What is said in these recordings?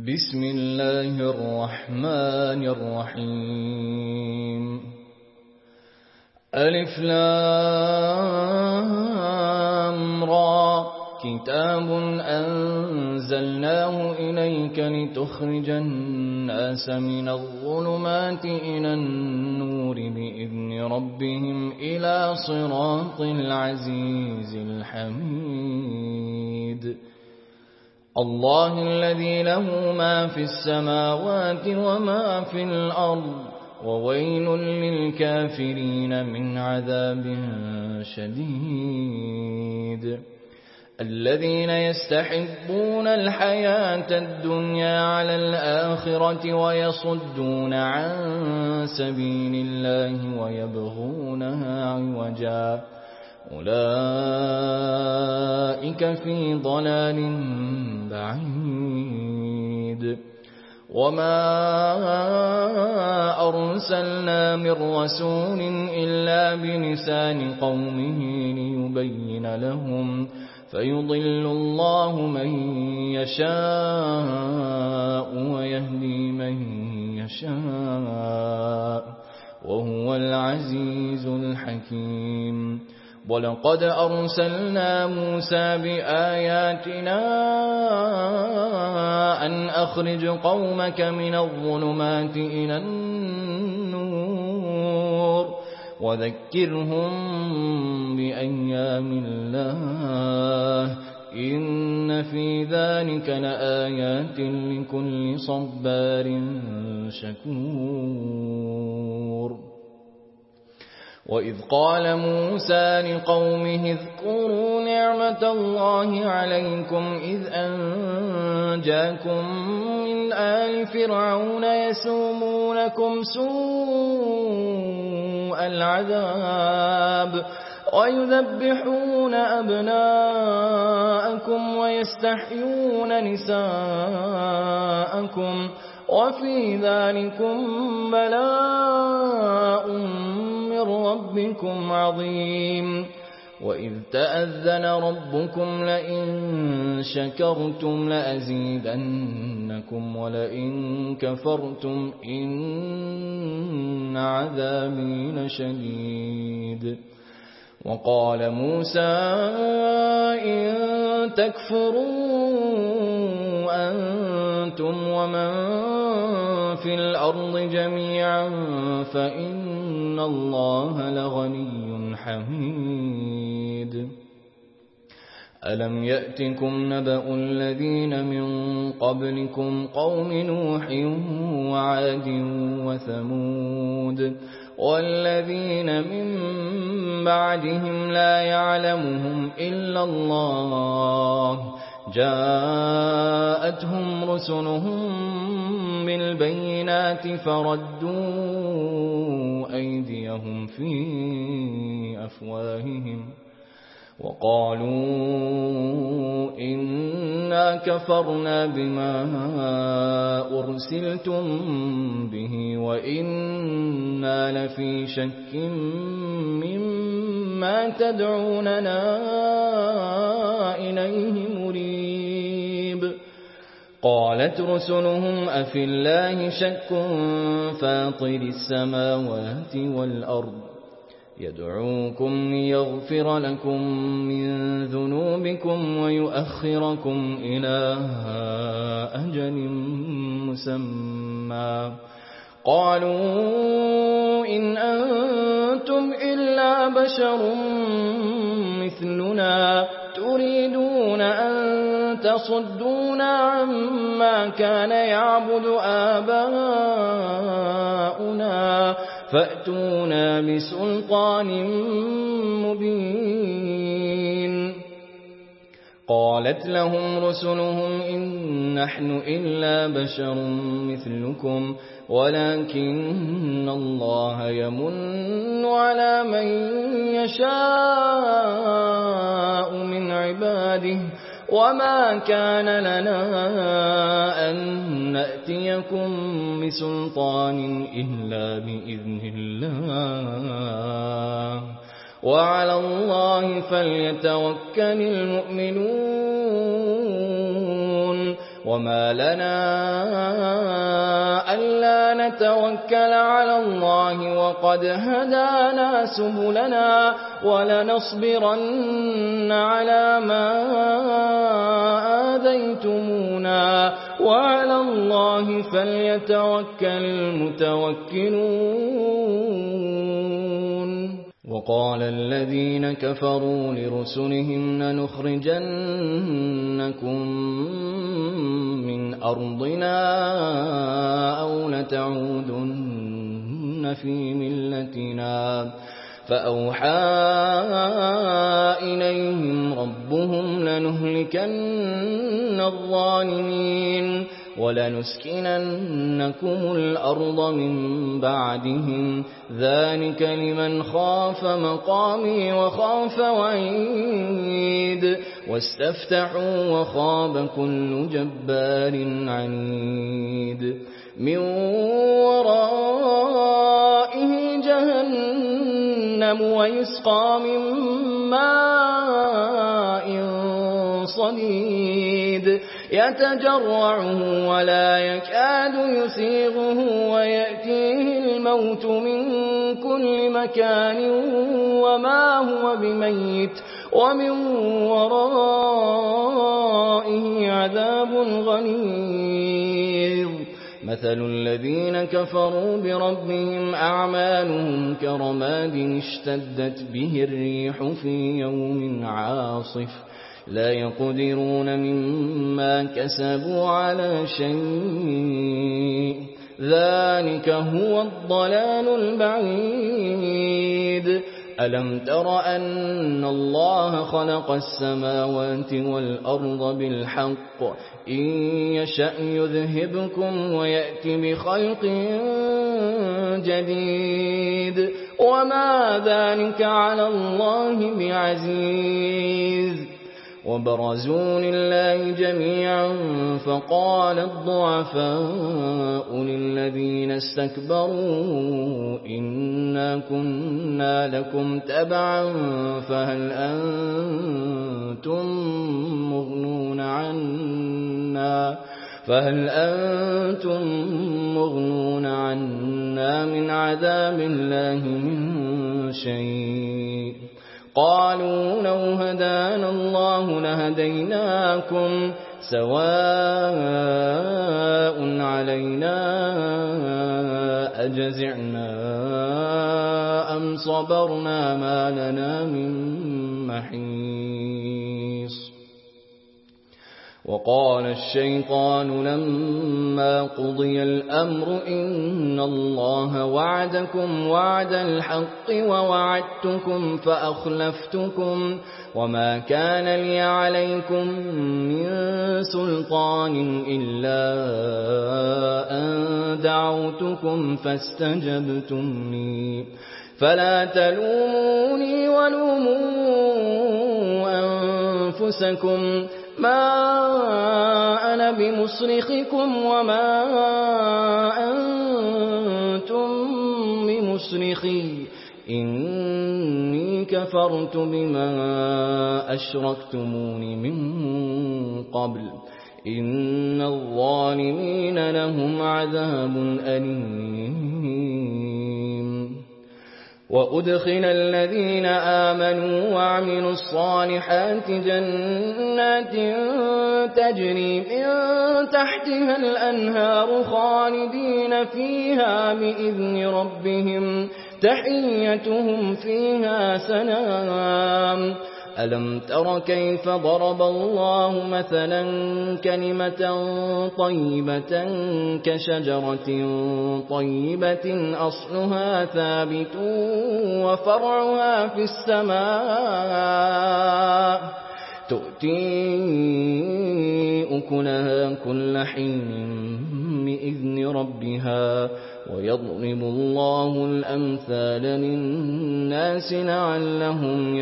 بسم الله الرحمن الرحيم ألف لام را كتاب أنزلناه إليك لتخرج الناس من الظلمات إلى النور بإذن ربهم إلى صراط العزيز الحميد الله الذي له ما في السماوات وما في الأرض وويل للكافرين من عذاب شديد الذين يستحبون الحياة الدنيا على الآخرة ويصدون عن سبيل الله ويبغونها عوجا أولئك في ضلال بعيد وما أرسلنا من رسول إلا بلسان قومه ليبين لهم فيضل الله من يشاء ويهدي من يشاء وهو العزيز الحكيم ولقد أرسلنا موسى بآياتنا أن أخرج قومك من الظلمات إلى النور وذكرهم بأيام الله إن في ذلك لآيات لكل صبار شكور وإذ قال موسى لقومه اذكروا نعمة الله عليكم إذ أنجاكم من آل فرعون يسومونكم سوء العذاب ويذبحون أبناءكم ويستحيون نساءكم وفي ذلكم بلاء من ربكم عظيم وإذ تأذن ربكم لئن شكرتم لأزيدنكم ولئن كفرتم إن عذابي لشديد وقال موسى إن تكفروا أنتم ومن في الأرض جميعا فإن الله لغني حميد ألم يأتكم نبأ الذين من قبلكم قوم نوح وعاد وثمود والذين من بعدهم لا يعلمهم إلا الله جاءتهم رسلهم بالبينات فردوا أيديهم في أفواههم وقالوا إنا كفرنا بما أرسلتم به وإنا لفي شك مما تدعوننا إليه مريب قالت رسلهم أفي الله شك فاطر السماوات والأرض يدعوكم ليغفر لكم من ذنوبكم ويؤخركم إلى أجل مسمى قالوا إن أنتم إلا بشر مثلنا تريدون أن تصدونا عما كان يعبد آباؤنا فأتونا بسلطان مبين قالت لهم رسلهم إن نحن إلا بشر مثلكم ولكن الله يمن على من يشاء من عباده وما كان لنا أن نأتيكم بسلطان إلا بإذن الله وعلى الله فليتوكل المؤمنون وما لنا ألا نتوكل على الله وقد هدانا سبلنا ولنصبرن على ما آذيتمونا وعلى الله فليتوكل المتوكلون. وقال الذين كفروا لرسلهم لنخرجنكم من أرضنا أو لتعودن في ملتنا فأوحى إليهم ربهم لنهلكن الظالمين ولنسكننكم الأرض من بعدهم ذلك لمن خاف مقامي وخاف وعيد واستفتحوا وخاب كل جبار عنيد من ورائه جهنم ويسقى من ماء صديد يتجرعه ولا يكاد يسيغه ويأتيه الموت من كل مكان وما هو بميت ومن ورائه عذاب غليظ. مثل الذين كفروا بربهم أعمالهم كرماد اشتدت به الريح في يوم عاصف لا يقدرون مما كسبوا على شيء ذلك هو الضلال البعيد. ألم تر أن الله خلق السماوات والأرض بالحق إن يشأ يذهبكم ويأتي بخلق جديد وما ذلك على الله بعزيز. وبرزوا لله جميعا فقال الضعفاء للذين استكبروا إنا كنا لكم تبعا فهل أنتم مغنون عنا من عذاب الله من شيء. قالوا لو هدانا الله لهديناكم سواء علينا أجزعنا أم صبرنا ما لنا من محيص. وقال الشيطان لما قضي الأمر إن الله وعدكم وعد الحق ووعدتكم فأخلفتكم وما كان لي عليكم من سلطان إلا أن دعوتكم فاستجبتم لي فلا تلوموني ولوموا أنفسكم ما أنا بمصرخكم وما أنتم بمصرخي إني كفرت بما أشركتمون من قبل إن الظالمين لهم عذاب أليم. وأدخل الذين آمنوا وعملوا الصالحات جنات تجري من تحتها الأنهار خالدين فيها بإذن ربهم تحيتهم فيها سلام. ألم تر كيف ضرب الله مثلا كلمة طيبة كشجرة طيبة أصلها ثابت وفرعها في السماء تؤتي أكلها كل حين بإذن ربها ويضرب الله الأمثال للناس لعلهم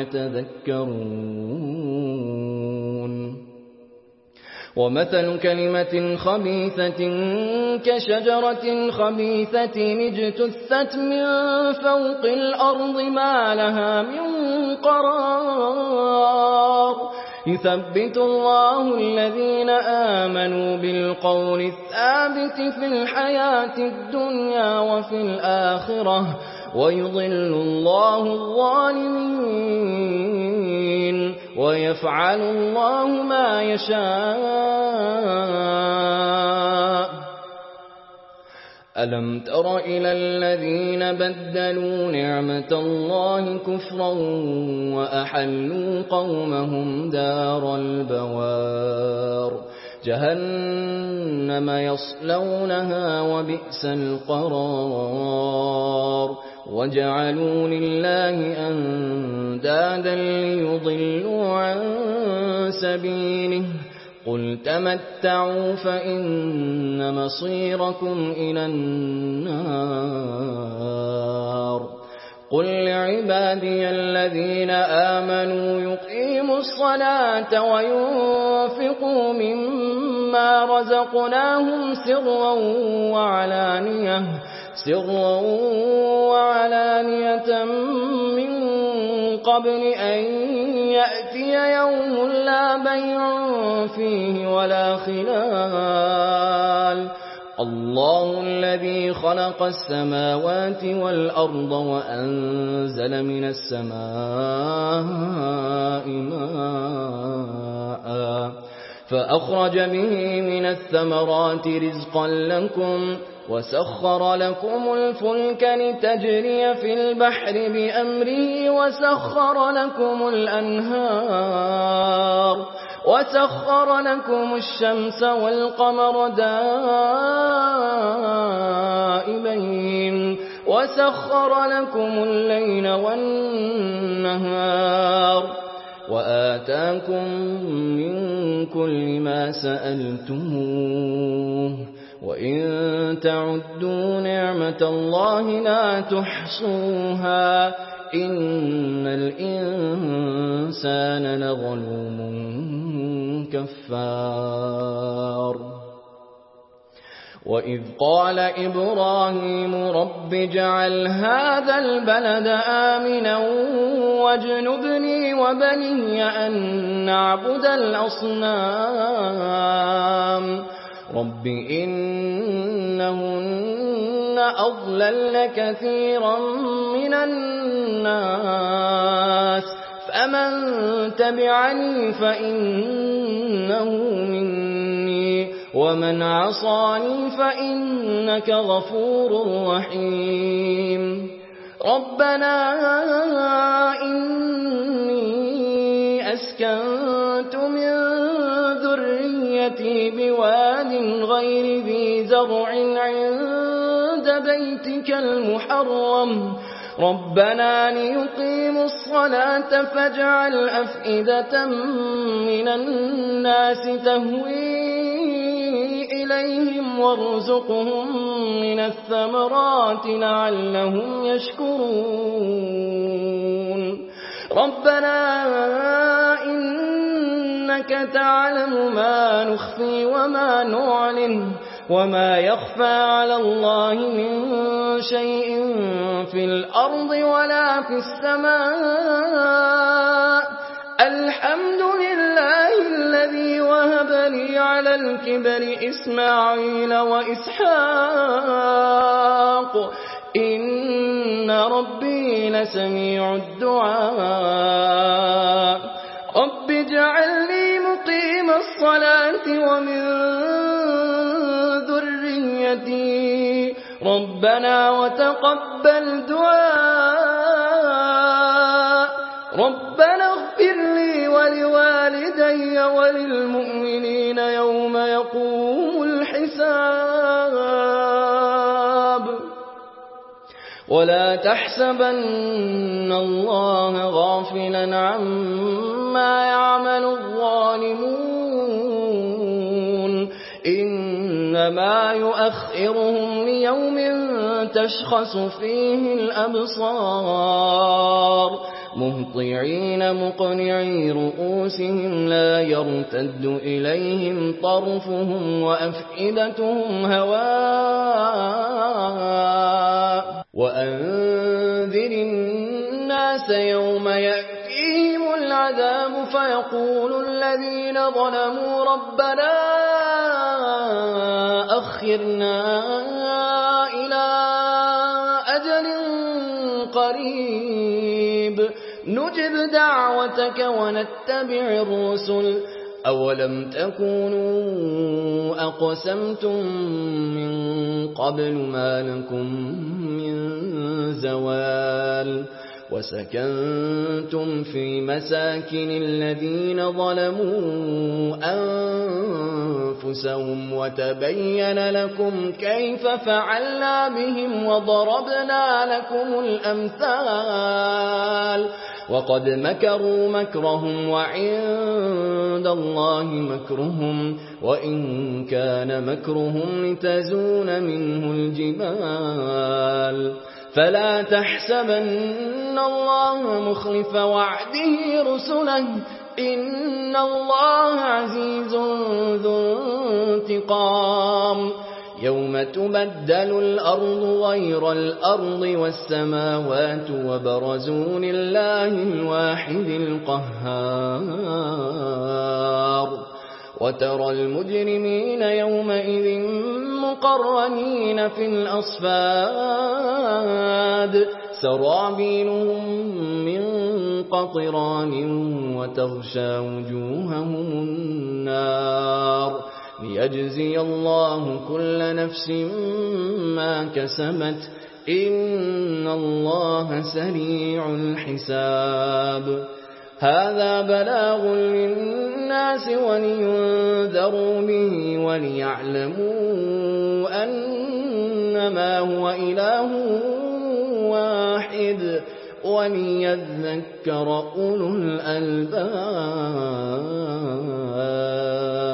يتذكرون. ومثل كلمة خبيثة كشجرة خبيثة اجتثت من فوق الأرض ما لها من قرار يثبت الله الذين آمنوا بالقول الثابت في الحياة الدنيا وفي الآخرة ويضل الله الظالمين ويفعل الله ما يشاء. ألم تر إلى الذين بدلوا نعمة الله كفرا وأحلوا قومهم دار البوار جهنم يصلونها وبئس القرار وجعلوا لله أندادا ليضلوا عن سبيله قل تمتعوا فإن مصيركم إلى النار قل لعبادي الذين آمنوا يقيموا الصلاة وينفقوا مما رزقناهم سرا وعلانية من قبل أن يأتي يوم لا بيع فيه ولا خلال الله الذي خلق السماوات والأرض وأنزل من السماء ماء فأخرج به من الثمرات رزقا لكم وسخر لكم الفلك لتجري في البحر بأمره وسخر لكم الأنهار وسخر لكم الشمس والقمر دائبين وسخر لكم الليل والنهار وآتاكم من كل ما سألتموه وإن تعدوا نعمة الله لا تحصوها إن الإنسان لظلوم كفار وإذ قال إبراهيم رب اجعل هذا البلد آمنا واجنبني وبني أن نعبد الأصنام رب إنهن أضللن كثيرا من الناس فمن تبعني فإنه مني ومن عصاني فإنك غفور رحيم ربنا إني أسكنت من ذريتي بواد غير ذي زرع عند بيتك المحرم ربنا ليقيموا الصلاة فاجعل أفئدة من الناس تهوي إليهم وارزقهم من الثمرات لعلهم يشكرون ربنا إنك تعلم ما نخفي وما نعلن وما يخفى على الله من شيء في الأرض ولا في السماء الحمد لله الذي وهب لي على الكبر إسماعيل وإسحاق إن ربي لسميع الدعاء رب اجعلني مقيم الصلاة ومن ذريتي ربنا وتقبل دعاء ربنا اغفر لي ولوالدي وللمؤمنين يوم يقوم الحساب ولا تحسبن الله غافلا عما يعمل الظالمون إنما يؤخرهم ليوم تشخص فيه الأبصار مهطعين مقنعي رؤوسهم لا يرتد إليهم طرفهم وأفئدتهم هواء وأنذر الناس يوم يأتيهم العذاب العذاب فيقول الذين ظلموا ربنا أخرنا إلى أجل قريب نجب دعوتك ونتبع الرسل أولم تكونوا أقسمتم من قبل ما لكم من زوال وسكنتم في مساكن الذين ظلموا أنفسهم وتبين لكم كيف فعلنا بهم وضربنا لكم الأمثال وقد مكروا مكرهم وعند الله مكرهم وإن كان مكرهم لتزول منه الجبال فلا تحسبن الله مخلف وعده رسله إن الله عزيز ذو انتقام يوم تبدل الأرض غير الأرض والسماوات وبرزوا لله الواحد القهار وترى المجرمين يومئذ مقرنين في الأصفاد سرابيلهم من قطران وتغشى وجوههم النار ليجزي الله كل نفس ما كسبت إن الله سريع الحساب هذا بلاغ للناس ولينذروا به وليعلموا أنما هو إله واحد وليذكر أولو الألباب